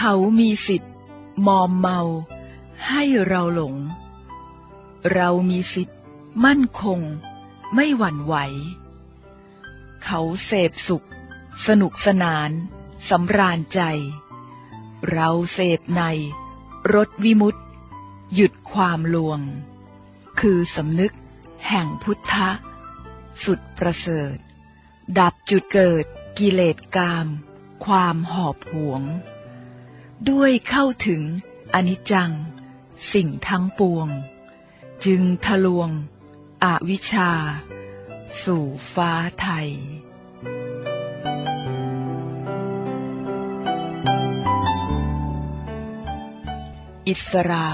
เขามีสิทธิ์มอมเมาให้เราหลงเรามีสิทธิ์มั่นคงไม่หวั่นไหวเขาเสพสุขสนุกสนานสำราญใจเราเสพในรสวิมุตติหยุดความลวงคือสำนึกแห่งพุทธะสุดประเสริฐดับจุดเกิดกิเลสกามความหอบหวงด้วยเข้าถึงอนิจจังสิ่งทั้งปวงจึงทะลวงอวิชชาสู่ฟ้าไทยอิสรา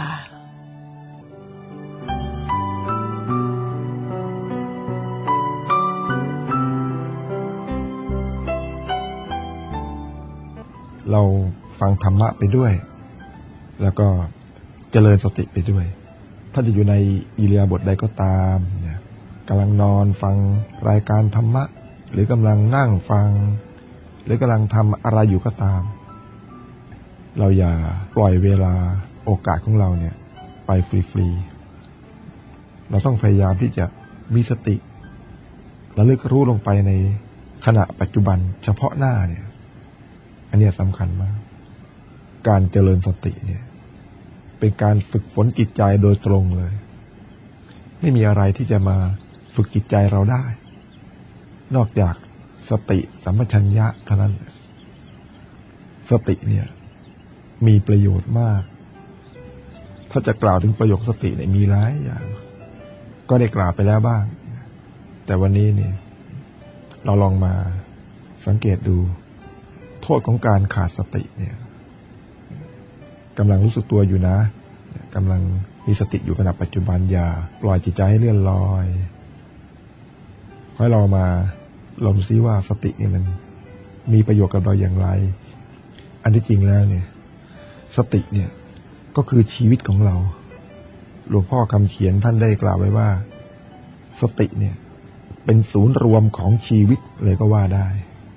เราฟังธรรมะไปด้วยแล้วก็เจริญสติไปด้วยถ้าจะอยู่ในอิริยาบถใดก็ตามเนี่ยกำลังนอนฟังรายการธรรมะหรือกำลังนั่งฟังหรือกำลังทำอะไรอยู่ก็ตามเราอย่าปล่อยเวลาโอกาสของเราเนี่ยไปฟรีๆเราต้องพยายามที่จะมีสติระลึกรู้ลงไปในขณะปัจจุบันเฉพาะหน้าเนี่ยอันนี้สำคัญมากการเจริญสติเนี่ยเป็นการฝึกฝนจิตใจโดยตรงเลยไม่มีอะไรที่จะมาฝึกจิตใจเราได้นอกจากสติสัมปชัญญะเท่านั้นสติเนี่ยมีประโยชน์มากถ้าจะกล่าวถึงประโยชน์สติเนี่ยมีหลายอย่างก็ได้กล่าวไปแล้วบ้างแต่วันนี้เนี่ยเราลองมาสังเกตดูโทษของการขาดสติเนี่ยกำลังรู้สึกตัวอยู่นะกำลังมีสติอยู่ขณะปัจจุบันอย่าปล่อยจิตใจให้เลื่อนลอยให้เรามาลองซิว่าสติเนี่ยมันมีประโยชน์กับเราอย่างไรอันที่จริงแล้วเนี่ยสติเนี่ยก็คือชีวิตของเราหลวงพ่อคำเขียนท่านได้กล่าวไว้ว่าสติเนี่ยเป็นศูนย์รวมของชีวิตเลยก็ว่าได้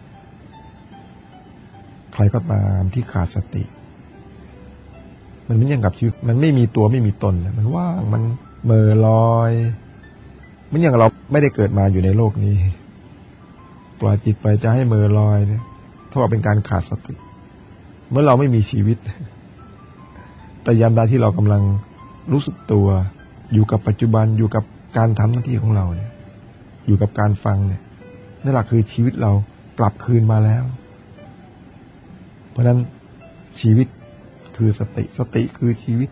ใครก็ตามที่ขาดสติมันเหมือนอย่างกับชีวิตมันไม่มีตัวไม่มีตนเลยมันว่างมันเม่อลอยเหมือนอย่างเราไม่ได้เกิดมาอยู่ในโลกนี้ปล่อยจิตไปจะให้เม่อลอยเนี่ยเท่ากับเป็นการขาดสติเมื่อเราไม่มีชีวิตแต่ยามใดที่เรากำลังรู้สึกตัวอยู่กับปัจจุบันอยู่กับการทำหน้าที่ของเราเนี่ยอยู่กับการฟังเนี่ยนั่นแหละคือชีวิตเรากลับคืนมาแล้วเพราะนั้นชีวิตคือสติสติคือชีวิต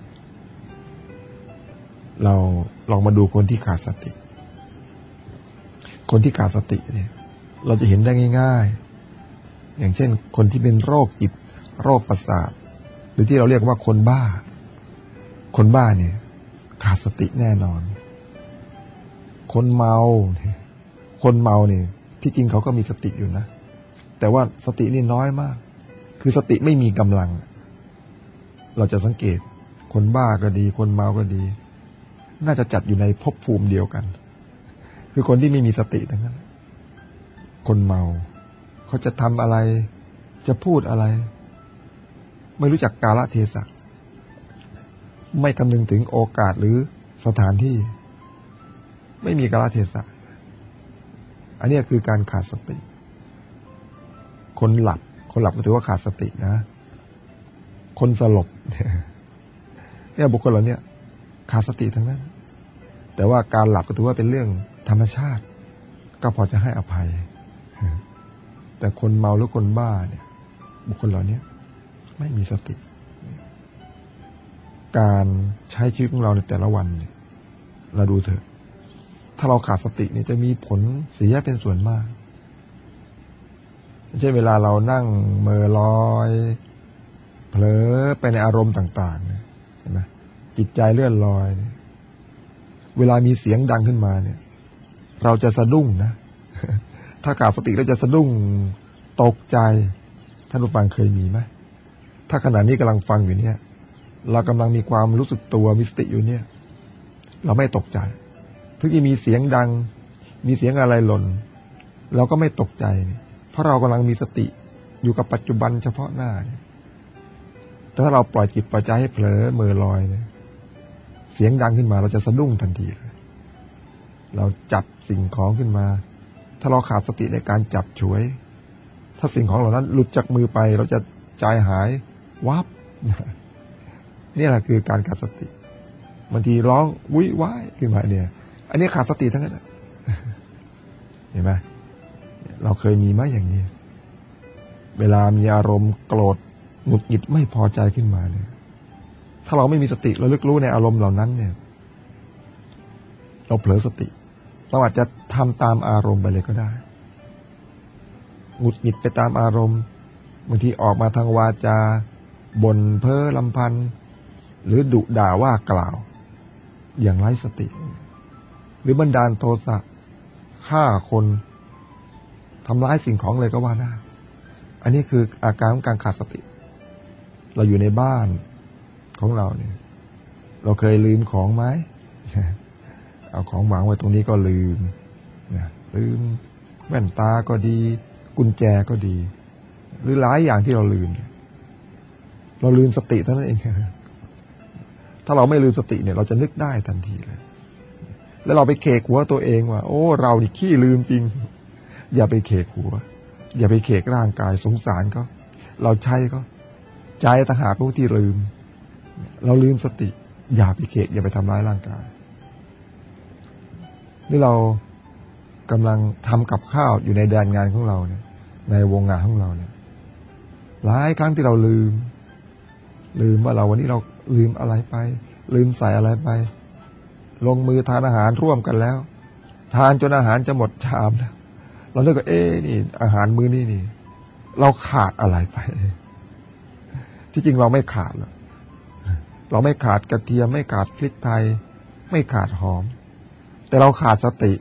เราลองมาดูคนที่ขาดสติคนที่ขาดสติเนี่ยเราจะเห็นได้ง่ายๆอย่างเช่นคนที่เป็นโรคจิตโรคประสาทหรือที่เราเรียกว่าคนบ้าคนบ้าเนี่ยขาดสติแน่นอนคนเมาเนี่ยที่จริงเขาก็มีสติอยู่นะแต่ว่าสตินี่น้อยมากคือสติไม่มีกำลังเราจะสังเกตคนบ้าก็ดีคนเมาก็ดีน่าจะจัดอยู่ในภพภูมิเดียวกันคือคนที่ไม่มีสติทั้งนั้นคนเมาเขาจะทำอะไรจะพูดอะไรไม่รู้จักกาลเทศะไม่คำนึงถึงโอกาสหรือสถานที่ไม่มีกาลเทศะอันนี้คือการขาดสติคนหลับก็ถือว่าขาดสตินะคนสลบเนี่ยบุคคลเหล่านี้ขาดสติทั้งนั้นแต่ว่าการหลับก็ถือว่าเป็นเรื่องธรรมชาติก็พอจะให้อภัยแต่คนเมาหรือคนบ้าเนี่ยบุคคลเหล่านี้ไม่มีสติการใช้ชีวิตของเราในแต่ละวันเนี่ยเราดูเถอะถ้าเราขาดสติเนี่ยจะมีผลเสียเป็นส่วนมากเช่นเวลาเรานั่งเม่อลอยเผลอไปในอารมณ์ต่างๆเห็นไหมจิตใจเลื่อนลอยเวลามีเสียงดังขึ้นมาเนี่ยเราจะสะดุ้งนะ ถ้าขาดสติเราจะสะดุ้งตกใจท่านผู้ฟังเคยมีไหมถ้าขณะนี้กำลังฟังอยู่เนี่ยเรากำลังมีความรู้สึกตัวมีสติอยู่เนี่ยเราไม่ตกใจถึงจะมีเสียงดังมีเสียงอะไรหล่นเราก็ไม่ตกใจเพราะเรากำลังมีสติอยู่กับปัจจุบันเฉพาะหน้าแต่ถ้าเราปล่อยจิตปล่อยใจให้เผลอเมื่อลอยเนี่ยเสียงดังขึ้นมาเราจะสะดุ้งทันทีเลยเราจับสิ่งของขึ้นมาถ้าเราขาดสติในการจับฉวยถ้าสิ่งของเหล่านั้นหลุดจากมือไปเราจะใจหายวับนี่แหละคือการขาดสติบางทีร้องวุ่ยว้ายขึ้นมาเนี่ยอันนี้ขาดสติทั้งนั้นเห็นไหมเราเคยมีไหมอย่างนี้เวลามีอารมณ์โกรธหงุดหงิดไม่พอใจขึ้นมาเนี่ยถ้าเราไม่มีสติระลึกรู้ในอารมณ์เหล่านั้นเนี่ยเราเผลอสติเราอาจจะทำตามอารมณ์ไปเลยก็ได้หงุดหงิดไปตามอารมณ์บางทีออกมาทางวาจาบ่นเพ้อลำพันหรือดุด่าว่ากล่าวอย่างไร้สติหรือบันดาลโทสะฆ่าคนทำร้ายสิ่งของเลยก็ว่าได้อันนี้คืออาการของการขาดสติเราอยู่ในบ้านของเราเนี่ยเราเคยลืมของไหมเอาของวางไว้ตรงนี้ก็ลืมลืมแว่นตาก็ดีกุญแจก็ดีหรือหลายอย่างที่เราลืมสติเท่านั้นเองถ้าเราไม่ลืมสติเนี่ยเราจะนึกได้ทันทีเลยแล้วเราไปเคกหัวตัวเองว่าโอ้เรานี่ขี้ลืมจริงอย่าไปเคกหัวอย่าไปเคกร่างกายสงสารก็เราใช้ก็ใจต่างหากผู้ที่ลืมเราลืมสติอย่าไปเคกอย่าไปทำร้ายร่างกายนี่เรากำลังทำกับข้าวอยู่ในแดนงานของเราเนี่ยในวงงานของเราเนี่ยหลายครั้งที่เราลืมว่าเราวันนี้เราลืมอะไรไปลืมใส่อะไรไปลงมือทานอาหารร่วมกันแล้วทานจนอาหารจะหมดชามแล้วเราเลิกก็นี่อาหารมื้อนี้นี่เราขาดอะไรไปที่จริงเราไม่ขาดหรอกเราไม่ขาดกระเทียมไม่ขาดพริกไทยไม่ขาดหอมแต่เราขาดสติ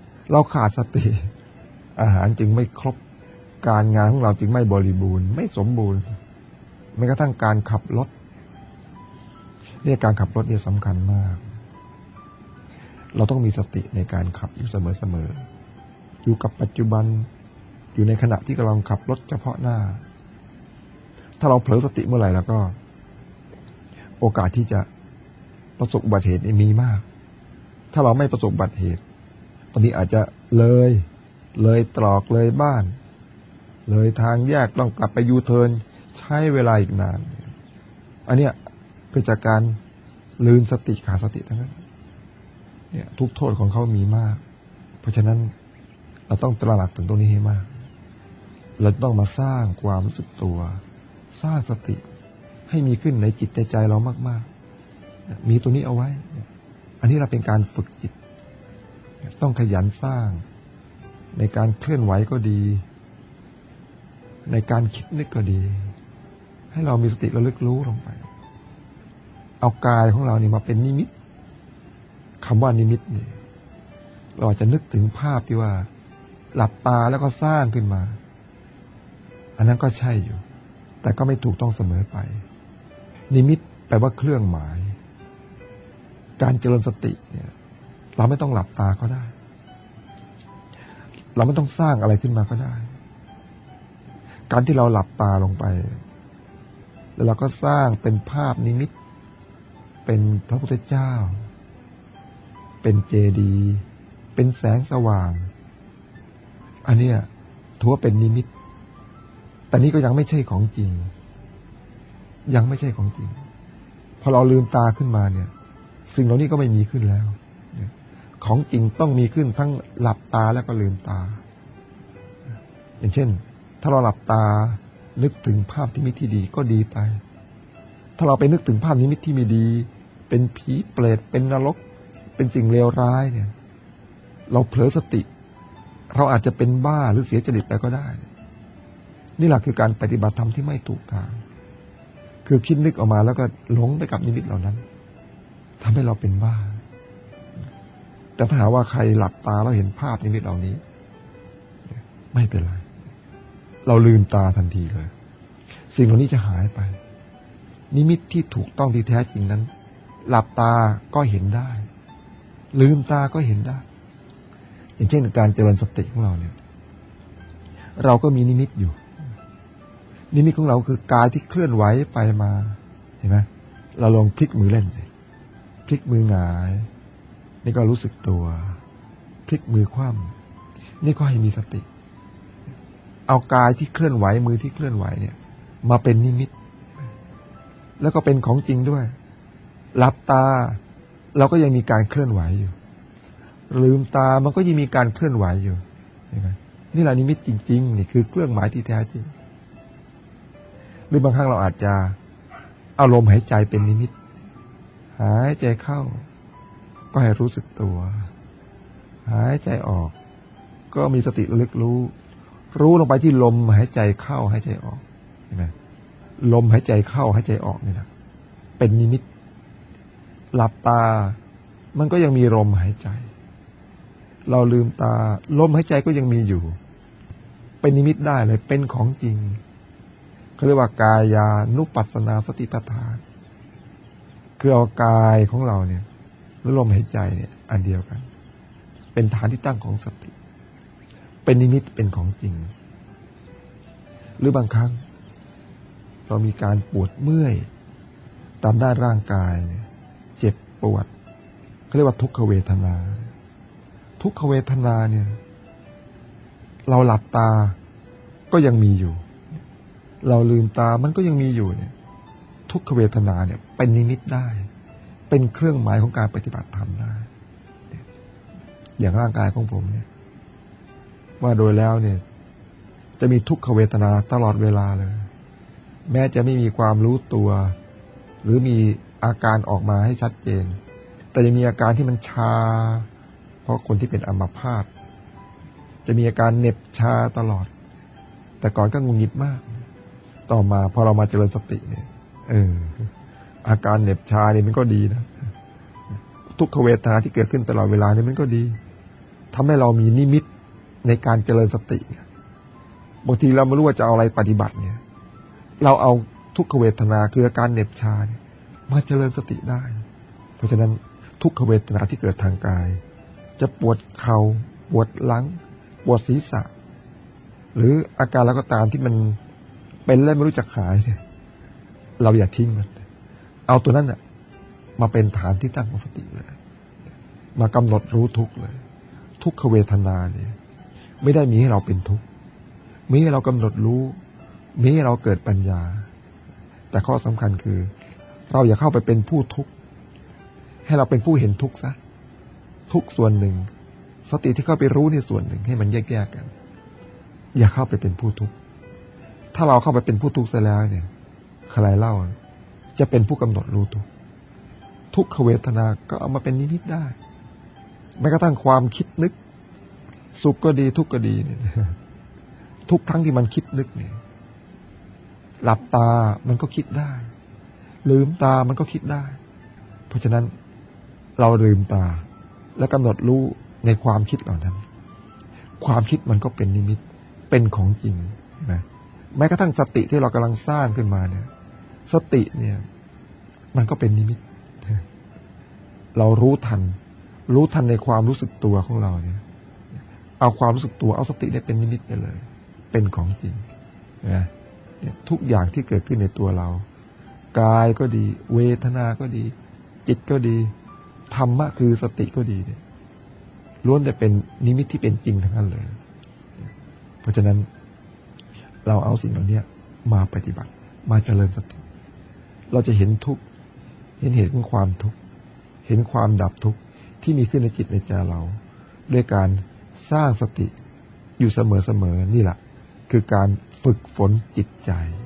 อาหารจึงไม่ครบการงานของเราจึงไม่บริบูรณ์ไม่สมบูรณ์แม้กระทั่งการขับรถเนี่ยการขับรถเนี่ยสำคัญมากเราต้องมีสติในการขับอยู่เสมออยู่กับปัจจุบันอยู่ในขณะที่กำลังขับรถเฉพาะหน้าถ้าเราเผลอสติเมื่อไหร่แล้วก็โอกาสที่จะประสบอุบัติเหตุมีมากถ้าเราไม่ประสบอุบัติเหตุบางทีอาจจะเลยตรอกเลยบ้านเลยทางแยกต้องกลับไปยูเทิร์นใช้เวลาอีกนานอันเนี้ยเกิดจากการลืมสติขาดสติทั้งนั้นเนี่ยทุกโทษของเขามีมากเพราะฉะนั้นเราต้องตระหนักถึงตรงนี้ให้มากเราต้องมาสร้างความรู้สึกตัวสร้างสติให้มีขึ้นในจิตในใจเรามากๆมีตัวนี้เอาไว้อันนี้เราเป็นการฝึกจิตต้องขยันสร้างในการเคลื่อนไหวก็ดีในการคิดนึกก็ดีให้เรามีสติระลึกรู้ลงไปเอากายของเรานี่มาเป็นนิมิตคำว่านิมิตนี่เราจะนึกถึงภาพที่ว่าหลับตาแล้วก็สร้างขึ้นมาอันนั้นก็ใช่อยู่แต่ก็ไม่ถูกต้องเสมอไปนิมิตแปลว่าเครื่องหมายการเจริญสติเนี่ยเราไม่ต้องหลับตาก็ได้เราไม่ต้องสร้างอะไรขึ้นมาก็ได้การที่เราหลับตาลงไปแล้วเราก็สร้างเป็นภาพนิมิตเป็นพระพุทธเจ้าเป็นเจดีย์เป็นแสงสว่างอันเนี้ยถือว่าเป็นนิมิตแต่นี้ก็ยังไม่ใช่ของจริงยังไม่ใช่ของจริงพอเราลืมตาขึ้นมาเนี่ยสิ่งเหล่านี้ก็ไม่มีขึ้นแล้วของจริงต้องมีขึ้นทั้งหลับตาแล้วก็ลืมตาอย่างเช่นถ้าเราหลับตานึกถึงภาพที่มิตรที่ดีก็ดีไปถ้าเราไปนึกถึงภาพนิมิตที่ไม่ดีเป็นผีเปรตเป็นนรกเป็นสิ่งเลวร้ายเนี่ยเราเผลอสติเราอาจจะเป็นบ้าหรือเสียจริตไปก็ได้นี่แหละคือการปฏิบัติธรรมที่ไม่ถูกทางคือคิดนึกออกมาแล้วก็หลงไปกับนิมิตเหล่านั้นทำให้เราเป็นบ้าแต่ถ้าหากว่าใครหลับตาแล้วเห็นภาพนิมิตเหล่านี้ไม่เป็นไรเราลืมตาทันทีเลยสิ่งเหล่านี้จะหายไปนิมิตที่ถูกต้องที่แท้จริงนั้นหลับตาก็เห็นได้ลืมตาก็เห็นได้อย่างเช่นการเจริญสติของเราเนี่ยเราก็มีนิมิตอยู่นิมิตของเราคือกายที่เคลื่อนไหวไปมาเห็นไหมเราลองพลิกมือเล่นสิพลิกมือหงายนี่ก็รู้สึกตัวพลิกมือคว่ำนี่ก็ให้มีสติเอากายที่เคลื่อนไหวมือที่เคลื่อนไหวเนี่ยมาเป็นนิมิตแล้วก็เป็นของจริงด้วยหลับตาเราก็ยังมีการเคลื่อนไหวอยู่ลืมตามันก็ยังมีการเคลื่อนไหวอยู่เห็นไหมนี่แหละนิมิตจริงๆนี่คือเครื่องหมายที่แท้จริงหรือบางครั้งเราอาจจะเอาลมหายใจเป็นนิมิตหายใจเข้าก็ให้รู้สึกตัวหายใจออกก็มีสติระลึกรู้ลงไปที่ลมหายใจเข้าหายใจออกเห็นไหมลมหายใจเข้าหายใจออกนี่นะเป็นนิมิตหลับตามันก็ยังมีลมหายใจเราลืมตาลมหายใจก็ยังมีอยู่เป็นนิมิตได้เลยเป็นของจริงเขาเรียกว่ากายานุปัสสนาสติปัฏฐานคือเอากายของเราเนี่ยและลมหายใจเนี่ยอันเดียวกันเป็นฐานที่ตั้งของสติเป็นนิมิตเป็นของจริงหรือบางครั้งเรามีการปวดเมื่อยตามด้านร่างกายเจ็บปวดเขาเรียกว่าทุกขเวทนาทุกขเวทนาเนี่ยเราหลับตาก็ยังมีอยู่เราลืมตามันก็ยังมีอยู่เนี่ยทุกขเวทนาเนี่ยเป็นนิมิตได้เป็นเครื่องหมายของการปฏิบัติธรรมได้อย่างร่างกายของผมเนี่ยว่าโดยแล้วเนี่ยจะมีทุกขเวทนาตลอดเวลาเลยแม้จะไม่มีความรู้ตัวหรือมีอาการออกมาให้ชัดเจนแต่ยังมีอาการที่มันชาเพราะคนที่เป็นอัมพาตจะมีอาการเหน็บชาตลอดแต่ก่อนก็งุนงิดมากต่อมาพอเรามาเจริญสติเนี่ยอาการเหน็บชาเนี่ยมันก็ดีนะทุกขเวทนาที่เกิดขึ้นตลอดเวลาเนี่ยมันก็ดีทำให้เรามีนิมิตในการเจริญสติบางทีเราไม่รู้ว่าจะเอาอะไรปฏิบัติเนี่ยเราเอาทุกขเวทนาคืออาการเหน็บชาเนี่ยมาเจริญสติได้เพราะฉะนั้นทุกขเวทนาที่เกิดทางกายจะปวดเข่าปวดหลังปวดศีรษะหรืออาการแล้วก็ตามที่มันเป็นแล้วไม่รู้จักหายเนี่ยเราอย่าทิ้งมันเอาตัวนั้นน่ะมาเป็นฐานที่ตั้งของสติเลยมากำหนดรู้ทุกเลยทุกขเวทนาเนี่ยไม่ได้มีให้เราเป็นทุกข์มีให้เรากำหนดรู้มีให้เราเกิดปัญญาแต่ข้อสำคัญคือเราอย่าเข้าไปเป็นผู้ทุกข์ให้เราเป็นผู้เห็นทุกข์ซะทุกส่วนหนึ่งสติที่เข้าไปรู้ในส่วนหนึ่งให้มันแยกๆกันอย่าเข้าไปเป็นผู้ทุกข์ถ้าเราเข้าไปเป็นผู้ทุกข์ซะแล้วเนี่ยใครเล่าจะเป็นผู้กำหนดรู้ทุกข์ทุกขเวทนาก็เอามาเป็นนิมิตได้แม้กระทั่งความคิดนึกสุขก็ดีทุกข์ก็ดีเนี่ยทุกครั้งที่มันคิดนึกเนี่ยหลับตามันก็คิดได้ลืมตามันก็คิดได้เพราะฉะนั้นเราลืมตาและกำหนดรู้ในความคิดเหล่านั้นความคิดมันก็เป็นนิมิตเป็นของจริงนะแม้กระทั่งสติที่เรากำลังสร้างขึ้นมาเนี่ยสติเนี่ยมันก็เป็นนิมิตเรารู้ทันในความรู้สึกตัวของเราเนี่ยเอาความรู้สึกตัวเอาสติได้เป็นนิมิตไปเลยเป็นของจริงนะทุกอย่างที่เกิดขึ้นในตัวเรากายก็ดีเวทนาก็ดีจิตก็ดีธรรมะคือสติก็ดีเนี่ยล้วนแต่เป็นนิมิตที่เป็นจริงทั้งนั้นเลยเพราะฉะนั้นเราเอาสิ่งเหล่านี้มาปฏิบัติมาเจริญสติเราจะเห็นทุกข์เห็นเหตุของความทุกข์เห็นความดับทุกข์ที่มีขึ้นในจิตในใจเราด้วยการสร้างสติอยู่เสมอๆนี่แหละคือการฝึกฝนจิตใจ